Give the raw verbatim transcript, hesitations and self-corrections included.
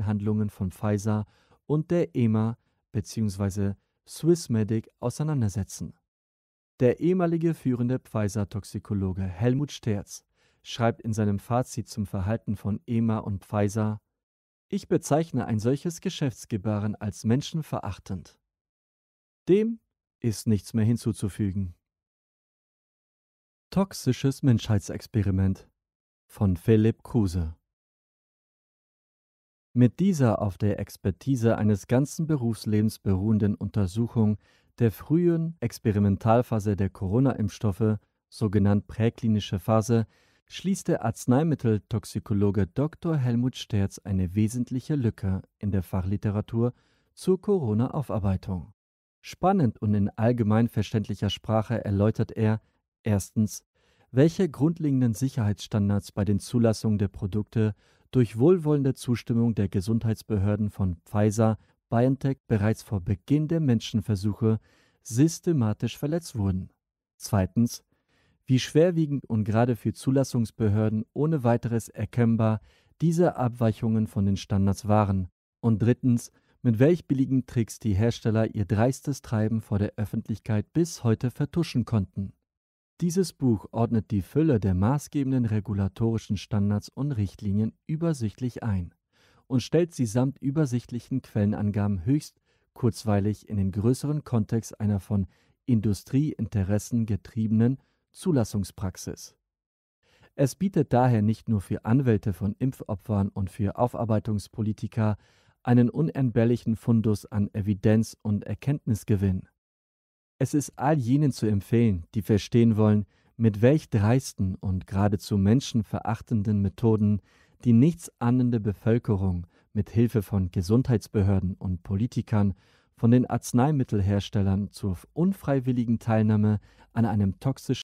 Handlungen von Pfizer und der E M A bzw. Swissmedic auseinandersetzen. Der ehemalige führende Pfizer-Toxikologe Helmut Sterz schreibt in seinem Fazit zum Verhalten von E M A und Pfizer: Ich bezeichne ein solches Geschäftsgebaren als menschenverachtend. Dem ist nichts mehr hinzuzufügen. Toxisches Menschheitsexperiment von Philipp Kruse. Mit dieser auf der Expertise eines ganzen Berufslebens beruhenden Untersuchung der frühen Experimentalphase der Corona-Impfstoffe, sogenannt präklinische Phase, schließt der Arzneimitteltoxikologe Doktor Helmut Sterz eine wesentliche Lücke in der Fachliteratur zur Corona-Aufarbeitung. Spannend und in allgemein verständlicher Sprache erläutert er erstens, welche grundlegenden Sicherheitsstandards bei den Zulassungen der Produkte durch wohlwollende Zustimmung der Gesundheitsbehörden von Pfizer, BioNTech bereits vor Beginn der Menschenversuche systematisch verletzt wurden. Zweitens, wie schwerwiegend und gerade für Zulassungsbehörden ohne weiteres erkennbar diese Abweichungen von den Standards waren. Und drittens, mit welch billigen Tricks die Hersteller ihr dreistes Treiben vor der Öffentlichkeit bis heute vertuschen konnten. Dieses Buch ordnet die Fülle der maßgebenden regulatorischen Standards und Richtlinien übersichtlich ein und stellt sie samt übersichtlichen Quellenangaben höchst kurzweilig in den größeren Kontext einer von Industrieinteressen getriebenen Zulassungspraxis. Es bietet daher nicht nur für Anwälte von Impfopfern und für Aufarbeitungspolitiker einen unentbehrlichen Fundus an Evidenz und Erkenntnisgewinn. Es ist all jenen zu empfehlen, die verstehen wollen, mit welch dreisten und geradezu menschenverachtenden Methoden die nichtsahnende Bevölkerung mit Hilfe von Gesundheitsbehörden und Politikern von den Arzneimittelherstellern zur unfreiwilligen Teilnahme an einem toxischen